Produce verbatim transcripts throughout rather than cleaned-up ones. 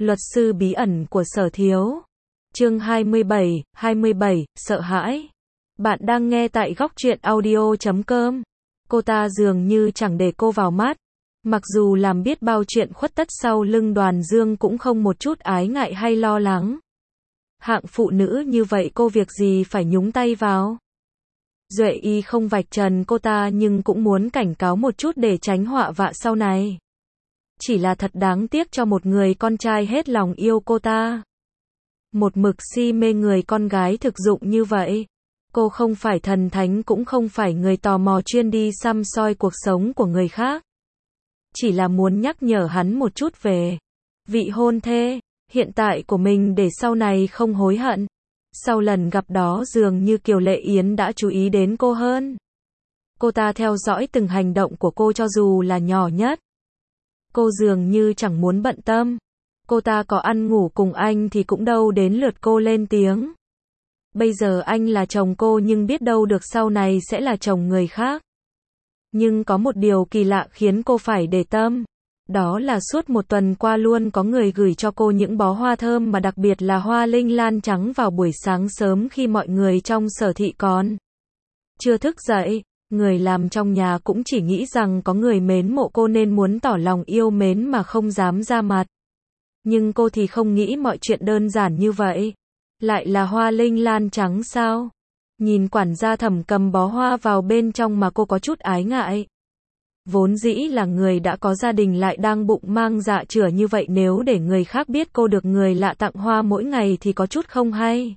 Luật sư bí ẩn của Sở Thiếu. Chương hai mươi bảy, hai mươi bảy, sợ hãi. Bạn đang nghe tại góc truyện audio chấm com. Cô ta dường như chẳng để cô vào mắt. Mặc dù làm biết bao chuyện khuất tất sau lưng Đoàn Dương cũng không một chút ái ngại hay lo lắng. Hạng phụ nữ như vậy cô việc gì phải nhúng tay vào. Duệ Y không vạch trần cô ta nhưng cũng muốn cảnh cáo một chút để tránh họa vạ sau này. Chỉ là thật đáng tiếc cho một người con trai hết lòng yêu cô ta. Một mực si mê người con gái thực dụng như vậy. Cô không phải thần thánh cũng không phải người tò mò chuyên đi săm soi cuộc sống của người khác. Chỉ là muốn nhắc nhở hắn một chút về vị hôn thê hiện tại của mình để sau này không hối hận. Sau lần gặp đó dường như Kiều Lệ Yến đã chú ý đến cô hơn. Cô ta theo dõi từng hành động của cô cho dù là nhỏ nhất. Cô dường như chẳng muốn bận tâm. Cô ta có ăn ngủ cùng anh thì cũng đâu đến lượt cô lên tiếng. Bây giờ anh là chồng cô nhưng biết đâu được sau này sẽ là chồng người khác. Nhưng có một điều kỳ lạ khiến cô phải để tâm. Đó là suốt một tuần qua luôn có người gửi cho cô những bó hoa thơm mà đặc biệt là hoa linh lan trắng vào buổi sáng sớm khi mọi người trong Sở thị còn chưa thức dậy. Người làm trong nhà cũng chỉ nghĩ rằng có người mến mộ cô nên muốn tỏ lòng yêu mến mà không dám ra mặt. Nhưng cô thì không nghĩ mọi chuyện đơn giản như vậy. Lại là hoa linh lan trắng sao? Nhìn quản gia Thẩm cầm bó hoa vào bên trong mà cô có chút ái ngại. Vốn dĩ là người đã có gia đình lại đang bụng mang dạ chửa như vậy, nếu để người khác biết cô được người lạ tặng hoa mỗi ngày thì có chút không hay.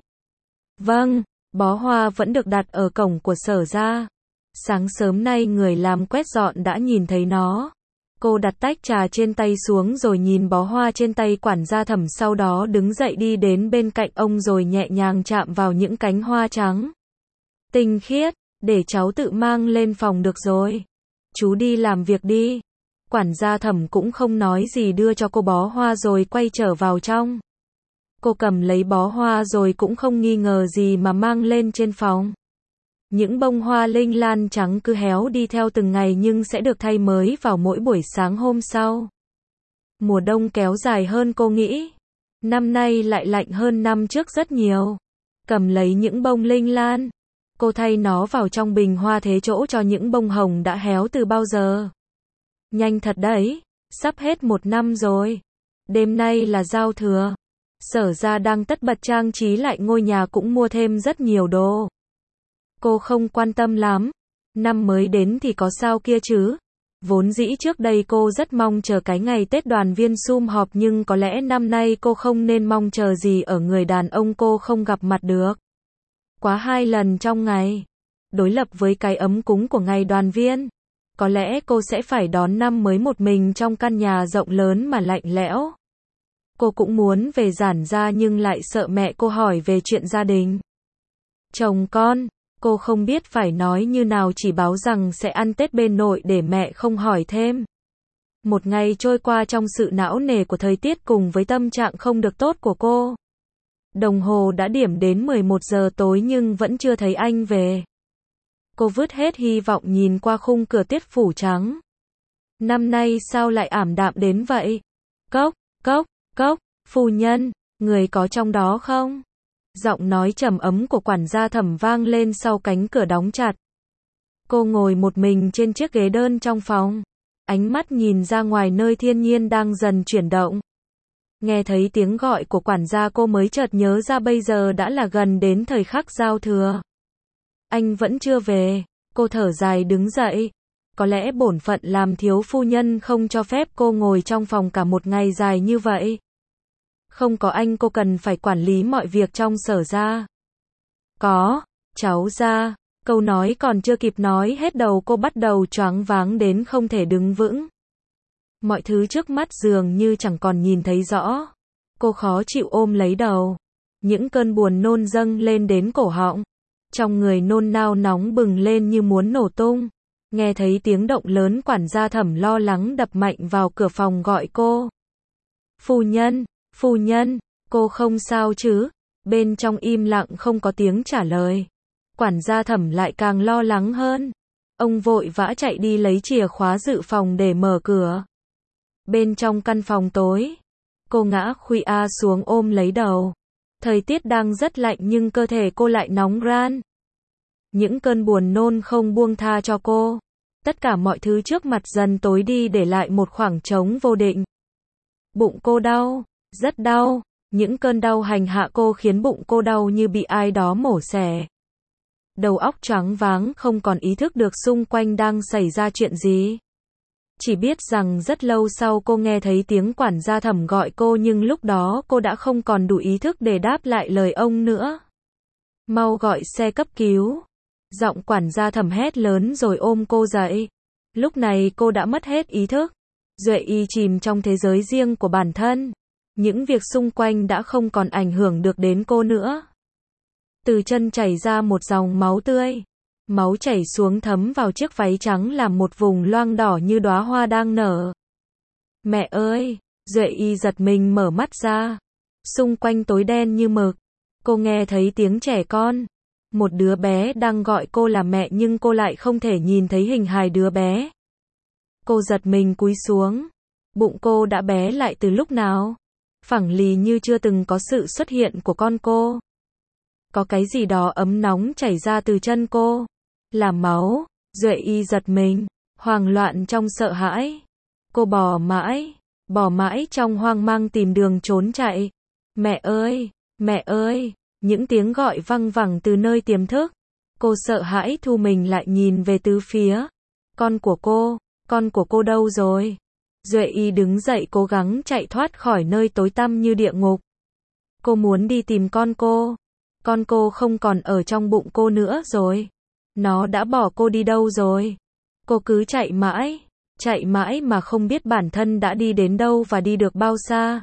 Vâng, bó hoa vẫn được đặt ở cổng của Sở gia. Sáng sớm nay người làm quét dọn đã nhìn thấy nó. Cô đặt tách trà trên tay xuống rồi nhìn bó hoa trên tay quản gia Thẩm, sau đó đứng dậy đi đến bên cạnh ông rồi nhẹ nhàng chạm vào những cánh hoa trắng tinh khiết. Để cháu tự mang lên phòng được rồi. Chú đi làm việc đi. Quản gia Thẩm cũng không nói gì đưa cho cô bó hoa rồi quay trở vào trong. Cô cầm lấy bó hoa rồi cũng không nghi ngờ gì mà mang lên trên phòng. Những bông hoa linh lan trắng cứ héo đi theo từng ngày nhưng sẽ được thay mới vào mỗi buổi sáng hôm sau. Mùa đông kéo dài hơn cô nghĩ. Năm nay lại lạnh hơn năm trước rất nhiều. Cầm lấy những bông linh lan. Cô thay nó vào trong bình hoa thế chỗ cho những bông hồng đã héo từ bao giờ. Nhanh thật đấy. Sắp hết một năm rồi. Đêm nay là giao thừa. Sở gia đang tất bật trang trí lại ngôi nhà, cũng mua thêm rất nhiều đồ. Cô không quan tâm lắm. Năm mới đến thì có sao kia chứ. Vốn dĩ trước đây cô rất mong chờ cái ngày Tết đoàn viên sum họp, nhưng có lẽ năm nay cô không nên mong chờ gì ở người đàn ông cô không gặp mặt được. Quá hai lần trong ngày. Đối lập với cái ấm cúng của ngày đoàn viên. Có lẽ cô sẽ phải đón năm mới một mình trong căn nhà rộng lớn mà lạnh lẽo. Cô cũng muốn về Giản gia nhưng lại sợ mẹ cô hỏi về chuyện gia đình. Chồng con. Cô không biết phải nói như nào, chỉ báo rằng sẽ ăn Tết bên nội để mẹ không hỏi thêm. Một ngày trôi qua trong sự não nề của thời tiết cùng với tâm trạng không được tốt của cô. Đồng hồ đã điểm đến mười một giờ tối nhưng vẫn chưa thấy anh về. Cô vứt hết hy vọng nhìn qua khung cửa tiết phủ trắng. Năm nay sao lại ảm đạm đến vậy? Cốc, cốc, cốc, phu nhân, người có trong đó không? Giọng nói trầm ấm của quản gia Thẩm vang lên sau cánh cửa đóng chặt. Cô ngồi một mình trên chiếc ghế đơn trong phòng. Ánh mắt nhìn ra ngoài nơi thiên nhiên đang dần chuyển động. Nghe thấy tiếng gọi của quản gia cô mới chợt nhớ ra bây giờ đã là gần đến thời khắc giao thừa. Anh vẫn chưa về. Cô thở dài đứng dậy. Có lẽ bổn phận làm thiếu phu nhân không cho phép cô ngồi trong phòng cả một ngày dài như vậy. Không có anh cô cần phải quản lý mọi việc trong Sở gia. Có, cháu ra. Câu nói còn chưa kịp nói hết đầu cô bắt đầu choáng váng đến không thể đứng vững. Mọi thứ trước mắt dường như chẳng còn nhìn thấy rõ. Cô khó chịu ôm lấy đầu. Những cơn buồn nôn dâng lên đến cổ họng. Trong người nôn nao nóng bừng lên như muốn nổ tung. Nghe thấy tiếng động lớn, quản gia Thẩm lo lắng đập mạnh vào cửa phòng gọi cô. Phu nhân, phu nhân, cô không sao chứ? Bên trong im lặng không có tiếng trả lời. Quản gia Thẩm lại càng lo lắng hơn. Ông vội vã chạy đi lấy chìa khóa dự phòng để mở cửa. Bên trong căn phòng tối, Cô ngã khuỵu xuống ôm lấy đầu. Thời tiết đang rất lạnh nhưng cơ thể cô lại nóng ran. Những cơn buồn nôn không buông tha cho cô. Tất cả mọi thứ trước mặt dần tối đi để lại một khoảng trống vô định. Bụng cô đau, rất đau. Những cơn đau hành hạ cô khiến bụng cô đau như bị ai đó mổ xẻ. Đầu óc choáng váng, không còn ý thức được xung quanh đang xảy ra chuyện gì. Chỉ biết rằng rất lâu sau cô nghe thấy tiếng quản gia Thẩm gọi cô, nhưng lúc đó cô đã không còn đủ ý thức để đáp lại lời ông nữa. Mau gọi xe cấp cứu. Giọng quản gia Thẩm hét lớn rồi ôm cô dậy. Lúc này cô đã mất hết ý thức. Duệ Y chìm trong thế giới riêng của bản thân. Những việc xung quanh đã không còn ảnh hưởng được đến cô nữa. Từ chân chảy ra một dòng máu tươi. Máu chảy xuống thấm vào chiếc váy trắng làm một vùng loang đỏ như đóa hoa đang nở. Mẹ ơi! Duệ Y giật mình mở mắt ra. Xung quanh tối đen như mực. Cô nghe thấy tiếng trẻ con. Một đứa bé đang gọi cô là mẹ nhưng cô lại không thể nhìn thấy hình hài đứa bé. Cô giật mình cúi xuống. Bụng cô đã bé lại từ lúc nào? Phẳng lì như chưa từng có sự xuất hiện của con cô. Có cái gì đó ấm nóng chảy ra từ chân cô. Là máu. Duệ Y giật mình, hoang loạn trong sợ hãi. Cô bò mãi, bò mãi trong hoang mang tìm đường trốn chạy. Mẹ ơi, mẹ ơi, những tiếng gọi văng vẳng từ nơi tiềm thức. Cô sợ hãi thu mình lại nhìn về tứ phía. Con của cô, con của cô đâu rồi? Duệ Y đứng dậy cố gắng chạy thoát khỏi nơi tối tăm như địa ngục. Cô muốn đi tìm con cô. Con cô không còn ở trong bụng cô nữa rồi. Nó đã bỏ cô đi đâu rồi? Cô cứ chạy mãi, chạy mãi mà không biết bản thân đã đi đến đâu và đi được bao xa.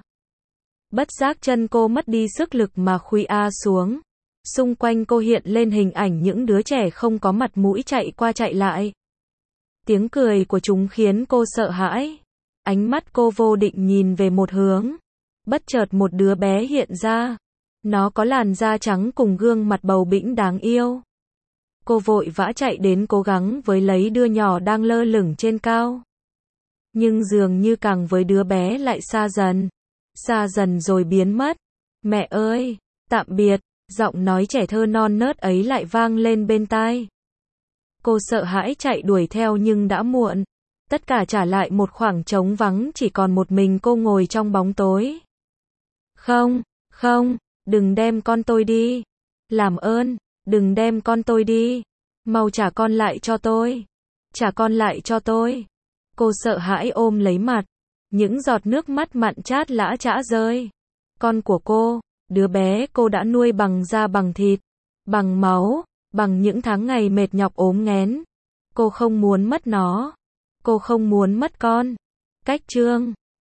Bất giác chân cô mất đi sức lực mà khuỵu xuống. Xung quanh cô hiện lên hình ảnh những đứa trẻ không có mặt mũi chạy qua chạy lại. Tiếng cười của chúng khiến cô sợ hãi. Ánh mắt cô vô định nhìn về một hướng. Bất chợt một đứa bé hiện ra. Nó có làn da trắng cùng gương mặt bầu bĩnh đáng yêu. Cô vội vã chạy đến cố gắng với lấy đứa nhỏ đang lơ lửng trên cao. Nhưng dường như càng với đứa bé lại xa dần. Xa dần rồi biến mất. Mẹ ơi, tạm biệt. Giọng nói trẻ thơ non nớt ấy lại vang lên bên tai. Cô sợ hãi chạy đuổi theo nhưng đã muộn. Tất cả trả lại một khoảng trống vắng, chỉ còn một mình cô ngồi trong bóng tối. Không, không, đừng đem con tôi đi. Làm ơn, đừng đem con tôi đi. Mau trả con lại cho tôi. Trả con lại cho tôi. Cô sợ hãi ôm lấy mặt. Những giọt nước mắt mặn chát lã chã rơi. Con của cô, đứa bé cô đã nuôi bằng da bằng thịt, bằng máu, bằng những tháng ngày mệt nhọc ốm nghén. Cô không muốn mất nó. Cô không muốn mất con. Cách chương